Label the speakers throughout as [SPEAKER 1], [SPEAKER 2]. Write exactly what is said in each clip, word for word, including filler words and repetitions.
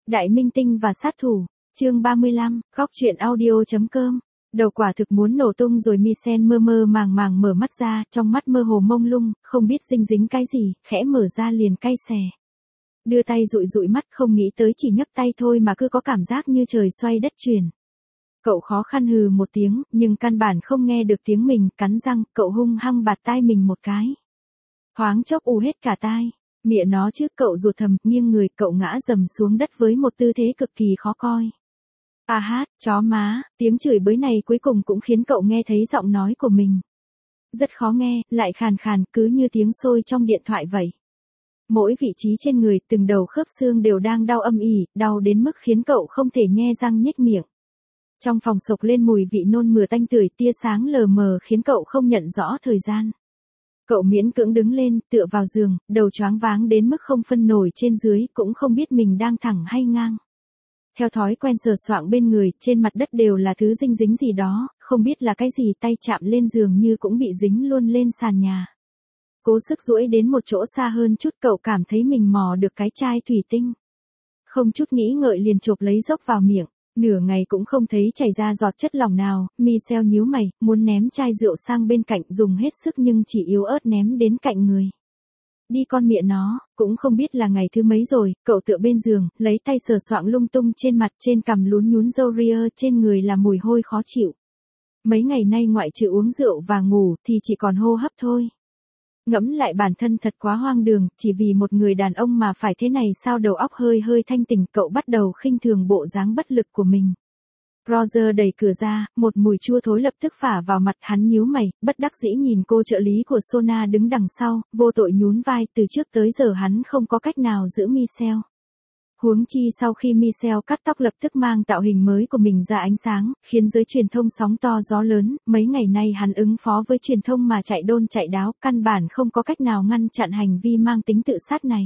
[SPEAKER 1] Đại minh tinh và sát thủ, chương ba mươi lăm, góc truyện audio.com. Đầu quả thực muốn nổ tung rồi. Michelle mơ mơ màng màng mở mắt ra, trong mắt mơ hồ mông lung, không biết dinh dính cái gì, khẽ mở ra liền cay xè. Đưa tay dụi dụi mắt, không nghĩ tới chỉ nhấc tay thôi mà cứ có cảm giác như trời xoay đất chuyển. Cậu khó khăn hừ một tiếng, nhưng căn bản không nghe được tiếng mình, cắn răng, cậu hung hăng bạt tai mình một cái. Thoáng chốc ù hết cả tai. Mẹ nó chứ, cậu ruột thầm, nghiêng người, cậu ngã dầm xuống đất với một tư thế cực kỳ khó coi. À hát, chó má, tiếng chửi bới này cuối cùng cũng khiến cậu nghe thấy giọng nói của mình. Rất khó nghe, lại khàn khàn, cứ như tiếng sôi trong điện thoại vậy. Mỗi vị trí trên người, từng đầu khớp xương đều đang đau âm ỉ, đau đến mức khiến cậu không thể nhe răng nhếch miệng. Trong phòng sộc lên mùi vị nôn mửa tanh tưởi, tia sáng lờ mờ khiến cậu không nhận rõ thời gian. Cậu miễn cưỡng đứng lên, tựa vào giường, đầu choáng váng đến mức không phân nổi trên dưới, cũng không biết mình đang thẳng hay ngang. Theo thói quen sờ soạng bên người, trên mặt đất đều là thứ dinh dính gì đó, không biết là cái gì, tay chạm lên giường như cũng bị dính luôn lên sàn nhà. Cố sức duỗi đến một chỗ xa hơn chút, cậu cảm thấy mình mò được cái chai thủy tinh. Không chút nghĩ ngợi liền chộp lấy dốc vào miệng. Nửa ngày cũng không thấy chảy ra giọt chất lỏng nào. Michelle nhíu mày, muốn ném chai rượu sang bên cạnh, dùng hết sức nhưng chỉ yếu ớt ném đến cạnh người. Đi con mẹ nó, cũng không biết là ngày thứ mấy rồi, cậu tựa bên giường, lấy tay sờ soạng lung tung trên mặt, trên cằm lún nhún râu ria, trên người là mùi hôi khó chịu. Mấy ngày nay ngoại trừ uống rượu và ngủ thì chỉ còn hô hấp thôi. Ngẫm lại bản thân thật quá hoang đường, chỉ vì một người đàn ông mà phải thế này sao. Đầu óc hơi hơi thanh tỉnh, cậu bắt đầu khinh thường bộ dáng bất lực của mình. Roger đẩy cửa ra, một mùi chua thối lập tức phả vào mặt, hắn nhíu mày, bất đắc dĩ nhìn cô trợ lý của Sona đứng đằng sau, vô tội nhún vai, từ trước tới giờ hắn không có cách nào giữ Michelle. Huống chi sau khi Michelle cắt tóc lập tức mang tạo hình mới của mình ra ánh sáng, khiến giới truyền thông sóng to gió lớn, mấy ngày nay hắn ứng phó với truyền thông mà chạy đôn chạy đáo, căn bản không có cách nào ngăn chặn hành vi mang tính tự sát này.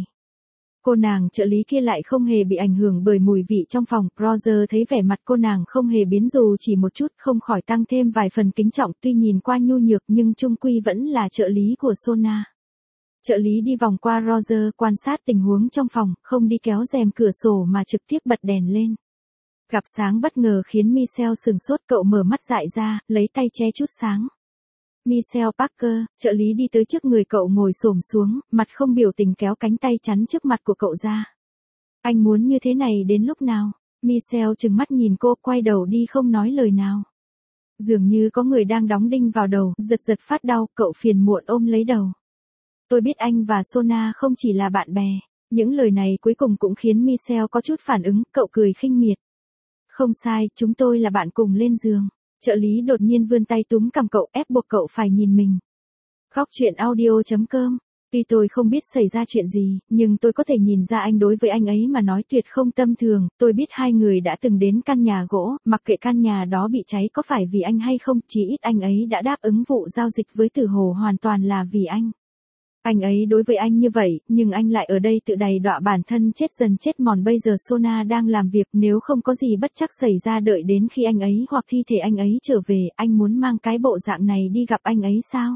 [SPEAKER 1] Cô nàng trợ lý kia lại không hề bị ảnh hưởng bởi mùi vị trong phòng. Roger thấy vẻ mặt cô nàng không hề biến dù chỉ một chút, không khỏi tăng thêm vài phần kính trọng, tuy nhìn qua nhu nhược nhưng chung quy vẫn là trợ lý của Sona. Trợ lý đi vòng qua Roger, quan sát tình huống trong phòng, không đi kéo rèm cửa sổ mà trực tiếp bật đèn lên. Gặp sáng bất ngờ khiến Michelle sừng sốt, cậu mở mắt dại ra, lấy tay che chút sáng. Michelle Parker, trợ lý đi tới trước người cậu, ngồi xổm xuống, mặt không biểu tình kéo cánh tay chắn trước mặt của cậu ra. Anh muốn như thế này đến lúc nào? Michelle trừng mắt nhìn cô, quay đầu đi không nói lời nào. Dường như có người đang đóng đinh vào đầu, giật giật phát đau, cậu phiền muộn ôm lấy đầu. Tôi biết anh và Sona không chỉ là bạn bè. Những lời này cuối cùng cũng khiến Michelle có chút phản ứng, cậu cười khinh miệt. Không sai, chúng tôi là bạn cùng lên giường. Trợ lý đột nhiên vươn tay túm cằm cậu, ép buộc cậu phải nhìn mình. Góc truyện audio.com. Tuy tôi không biết xảy ra chuyện gì, nhưng tôi có thể nhìn ra anh đối với anh ấy mà nói tuyệt không tâm thường. Tôi biết hai người đã từng đến căn nhà gỗ, mặc kệ căn nhà đó bị cháy có phải vì anh hay không, chỉ ít anh ấy đã đáp ứng vụ giao dịch với Tử Hồ hoàn toàn là vì anh. Anh ấy đối với anh như vậy, nhưng anh lại ở đây tự đày đọa bản thân chết dần chết mòn. Bây giờ Sona đang làm việc, nếu không có gì bất trắc xảy ra đợi đến khi anh ấy hoặc thi thể anh ấy trở về, anh muốn mang cái bộ dạng này đi gặp anh ấy sao?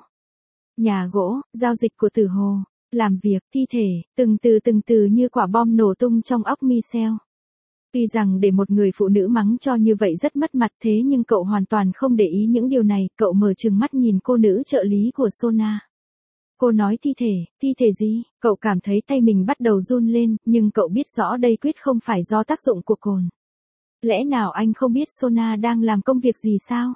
[SPEAKER 1] Nhà gỗ, giao dịch của Tử Hồ, làm việc, thi thể, từng từ từng từ như quả bom nổ tung trong óc Michelle. Tuy rằng để một người phụ nữ mắng cho như vậy rất mất mặt, thế nhưng cậu hoàn toàn không để ý những điều này, cậu mở trừng mắt nhìn cô nữ trợ lý của Sona. Cô nói thi thể, thi thể gì? Cậu cảm thấy tay mình bắt đầu run lên, nhưng cậu biết rõ đây quyết không phải do tác dụng của cồn. Lẽ nào anh không biết Sona đang làm công việc gì sao?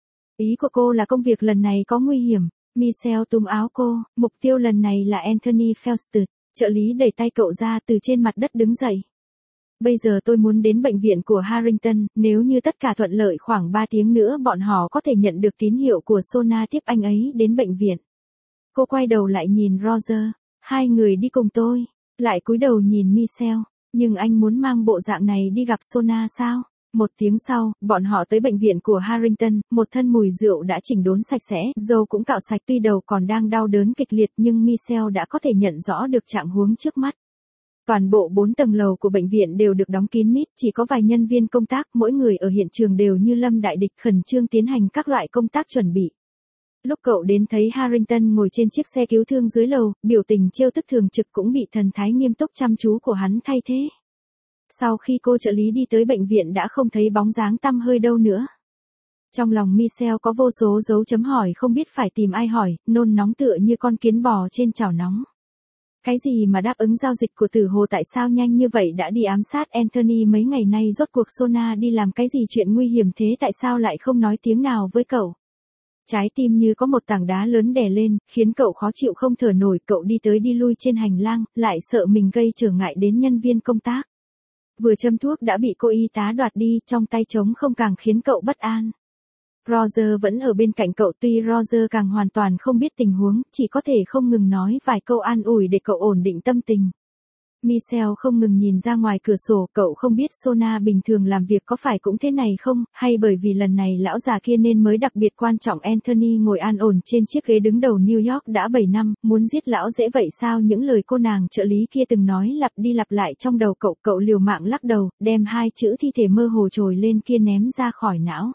[SPEAKER 1] Ý của cô là công việc lần này có nguy hiểm. Michelle túm áo cô, mục tiêu lần này là Anthony Felsted. Trợ lý đẩy tay cậu ra, từ trên mặt đất đứng dậy. Bây giờ tôi muốn đến bệnh viện của Harrington, nếu như tất cả thuận lợi khoảng ba tiếng nữa bọn họ có thể nhận được tín hiệu của Sona tiếp anh ấy đến bệnh viện. Cô quay đầu lại nhìn Roger, hai người đi cùng tôi, lại cúi đầu nhìn Michelle, nhưng anh muốn mang bộ dạng này đi gặp Sona sao? Một tiếng sau, bọn họ tới bệnh viện của Harrington, một thân mùi rượu đã chỉnh đốn sạch sẽ, râu cũng cạo sạch, tuy đầu còn đang đau đớn kịch liệt nhưng Michelle đã có thể nhận rõ được trạng huống trước mắt. Toàn bộ bốn tầng lầu của bệnh viện đều được đóng kín mít, chỉ có vài nhân viên công tác, mỗi người ở hiện trường đều như lâm đại địch, khẩn trương tiến hành các loại công tác chuẩn bị. Lúc cậu đến thấy Harrington ngồi trên chiếc xe cứu thương dưới lầu, biểu tình trêu tức thường trực cũng bị thần thái nghiêm túc chăm chú của hắn thay thế. Sau khi cô trợ lý đi tới bệnh viện đã không thấy bóng dáng tăm hơi đâu nữa. Trong lòng Michelle có vô số dấu chấm hỏi không biết phải tìm ai hỏi, nôn nóng tựa như con kiến bò trên chảo nóng. Cái gì mà đáp ứng giao dịch của Tử Hồ tại sao nhanh như vậy đã đi ám sát Anthony mấy ngày nay, rốt cuộc Sona đi làm cái gì chuyện nguy hiểm thế, tại sao lại không nói tiếng nào với cậu. Trái tim như có một tảng đá lớn đè lên, khiến cậu khó chịu không thở nổi, cậu đi tới đi lui trên hành lang, lại sợ mình gây trở ngại đến nhân viên công tác. Vừa châm thuốc đã bị cô y tá đoạt đi, trong tay trống không càng khiến cậu bất an. Roger vẫn ở bên cạnh cậu, tuy Roger càng hoàn toàn không biết tình huống, chỉ có thể không ngừng nói vài câu an ủi để cậu ổn định tâm tình. Michelle không ngừng nhìn ra ngoài cửa sổ, cậu không biết Sona bình thường làm việc có phải cũng thế này không, hay bởi vì lần này lão già kia nên mới đặc biệt quan trọng. Anthony ngồi an ổn trên chiếc ghế đứng đầu New York đã bảy năm, muốn giết lão dễ vậy sao, những lời cô nàng trợ lý kia từng nói lặp đi lặp lại trong đầu cậu, cậu liều mạng lắc đầu, đem hai chữ thi thể mơ hồ trồi lên kia ném ra khỏi não.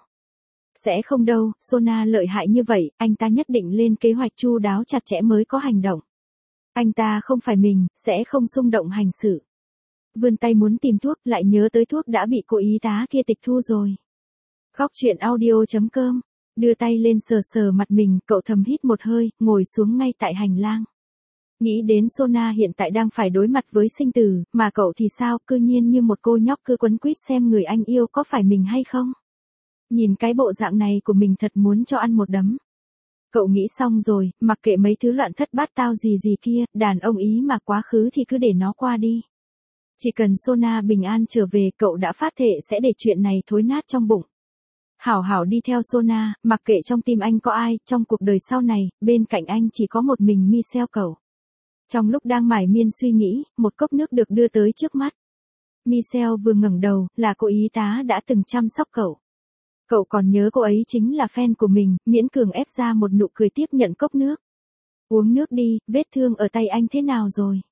[SPEAKER 1] Sẽ không đâu, Sona lợi hại như vậy, anh ta nhất định lên kế hoạch chu đáo chặt chẽ mới có hành động. Anh ta không phải mình, sẽ không xung động hành sự. Vươn tay muốn tìm thuốc, lại nhớ tới thuốc đã bị cô y tá kia tịch thu rồi. Góc truyện audio chấm com, đưa tay lên sờ sờ mặt mình, cậu thầm hít một hơi, ngồi xuống ngay tại hành lang. Nghĩ đến Sona hiện tại đang phải đối mặt với sinh tử, mà cậu thì sao, cư nhiên như một cô nhóc cứ quấn quýt xem người anh yêu có phải mình hay không. Nhìn cái bộ dạng này của mình thật muốn cho ăn một đấm. Cậu nghĩ xong rồi, mặc kệ mấy thứ loạn thất bát tao gì gì kia, đàn ông ý mà quá khứ thì cứ để nó qua đi. Chỉ cần Sona bình an trở về, cậu đã phát thệ sẽ để chuyện này thối nát trong bụng. Hảo hảo đi theo Sona, mặc kệ trong tim anh có ai, trong cuộc đời sau này, bên cạnh anh chỉ có một mình Michelle cậu. Trong lúc đang mải miên suy nghĩ, một cốc nước được đưa tới trước mắt. Michelle vừa ngẩng đầu, là cô y tá đã từng chăm sóc cậu. Cậu còn nhớ cô ấy chính là fan của mình, miễn cường ép ra một nụ cười tiếp nhận cốc nước. Uống nước đi, vết thương ở tay anh thế nào rồi?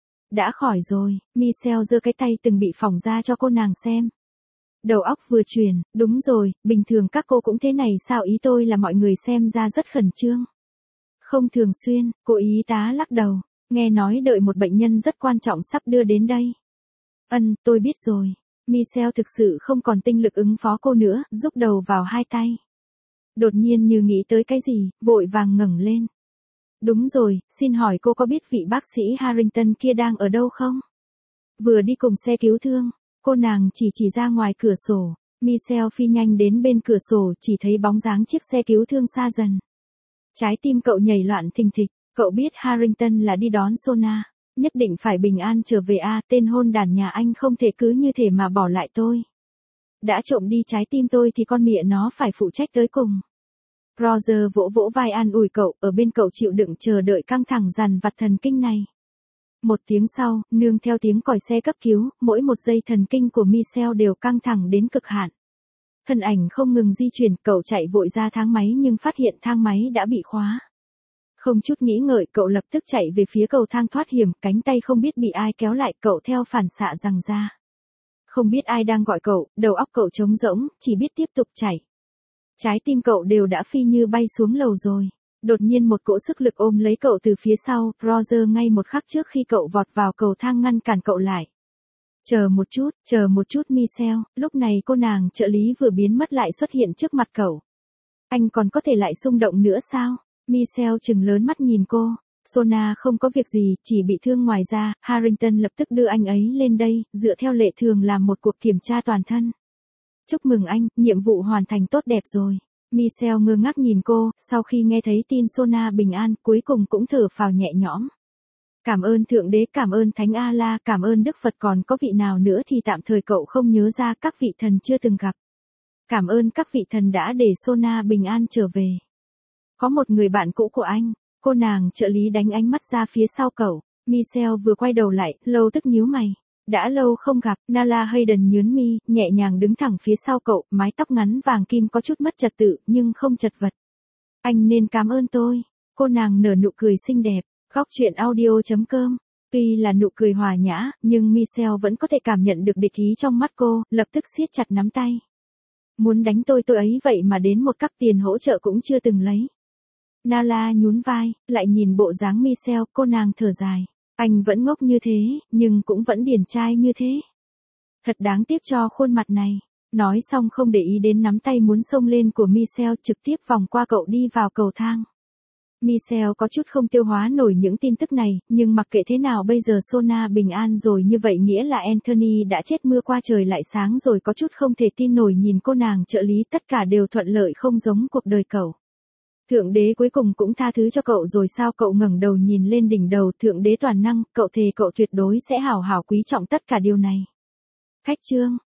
[SPEAKER 1] Đã khỏi rồi, Michelle giơ cái tay từng bị phỏng ra cho cô nàng xem. Đầu óc vừa chuyển, đúng rồi, bình thường các cô cũng thế này sao, ý tôi là mọi người xem ra rất khẩn trương. Không thường xuyên, cô y tá lắc đầu, nghe nói đợi một bệnh nhân rất quan trọng sắp đưa đến đây. Ân, tôi biết rồi. Michelle thực sự không còn tinh lực ứng phó cô nữa, rúc đầu vào hai tay. Đột nhiên như nghĩ tới cái gì, vội vàng ngẩng lên. Đúng rồi, xin hỏi cô có biết vị bác sĩ Harrington kia đang ở đâu không? Vừa đi cùng xe cứu thương, cô nàng chỉ chỉ ra ngoài cửa sổ. Michelle phi nhanh đến bên cửa sổ, chỉ thấy bóng dáng chiếc xe cứu thương xa dần. Trái tim cậu nhảy loạn thình thịch, cậu biết Harrington là đi đón Sona. Nhất định phải bình an trở về a, à, tên hôn đàn nhà anh không thể cứ như thể mà bỏ lại tôi. Đã trộm đi trái tim tôi thì con mẹ nó phải phụ trách tới cùng. Roger vỗ vỗ vai an ủi cậu, ở bên cậu chịu đựng chờ đợi căng thẳng dằn vặt thần kinh này. Một tiếng sau, nương theo tiếng còi xe cấp cứu, mỗi một giây thần kinh của Michelle đều căng thẳng đến cực hạn. Thân ảnh không ngừng di chuyển, cậu chạy vội ra thang máy nhưng phát hiện thang máy đã bị khóa. Không chút nghĩ ngợi, cậu lập tức chạy về phía cầu thang thoát hiểm, cánh tay không biết bị ai kéo lại, cậu theo phản xạ giằng ra. Không biết ai đang gọi cậu, đầu óc cậu trống rỗng, chỉ biết tiếp tục chạy. Trái tim cậu đều đã phi như bay xuống lầu rồi. Đột nhiên một cỗ sức lực ôm lấy cậu từ phía sau, Roger ngay một khắc trước khi cậu vọt vào cầu thang ngăn cản cậu lại. Chờ một chút, chờ một chút Michelle, lúc này cô nàng trợ lý vừa biến mất lại xuất hiện trước mặt cậu. Anh còn có thể lại xung động nữa sao? Michelle trừng lớn mắt nhìn cô. Sona không có việc gì, chỉ bị thương ngoài ra, Harrington lập tức đưa anh ấy lên đây, dựa theo lệ thường làm một cuộc kiểm tra toàn thân. Chúc mừng anh, nhiệm vụ hoàn thành tốt đẹp rồi. Michelle ngơ ngác nhìn cô, sau khi nghe thấy tin Sona bình an, cuối cùng cũng thở phào nhẹ nhõm. Cảm ơn Thượng Đế, cảm ơn Thánh A-la, cảm ơn Đức Phật, còn có vị nào nữa thì tạm thời cậu không nhớ ra, các vị thần chưa từng gặp. Cảm ơn các vị thần đã để Sona bình an trở về. Có một người bạn cũ của anh, cô nàng trợ lý đánh ánh mắt ra phía sau cậu. Michelle vừa quay đầu lại, lâu tức nhíu mày. Đã lâu không gặp, Nala Hayden nhướng mi, nhẹ nhàng đứng thẳng phía sau cậu, mái tóc ngắn vàng kim có chút mất trật tự, nhưng không chật vật. Anh nên cảm ơn tôi. Cô nàng nở nụ cười xinh đẹp. Góc truyện audio chấm com. Tuy là nụ cười hòa nhã, nhưng Michelle vẫn có thể cảm nhận được địch ý trong mắt cô, lập tức siết chặt nắm tay. Muốn đánh tôi tôi ấy vậy mà đến một cắc tiền hỗ trợ cũng chưa từng lấy. Nala nhún vai, lại nhìn bộ dáng Michelle, cô nàng thở dài. Anh vẫn ngốc như thế, nhưng cũng vẫn điển trai như thế. Thật đáng tiếc cho khuôn mặt này. Nói xong không để ý đến nắm tay muốn xông lên của Michelle, trực tiếp vòng qua cậu đi vào cầu thang. Michelle có chút không tiêu hóa nổi những tin tức này, nhưng mặc kệ thế nào bây giờ Sona bình an rồi, như vậy nghĩa là Anthony đã chết, mưa qua trời lại sáng rồi, có chút không thể tin nổi nhìn cô nàng trợ lý, tất cả đều thuận lợi không giống cuộc đời cậu. Thượng đế cuối cùng cũng tha thứ cho cậu rồi sao? Cậu ngẩng đầu nhìn lên đỉnh đầu, thượng đế toàn năng, cậu thề cậu tuyệt đối sẽ hảo hảo quý trọng tất cả điều này. Khách trương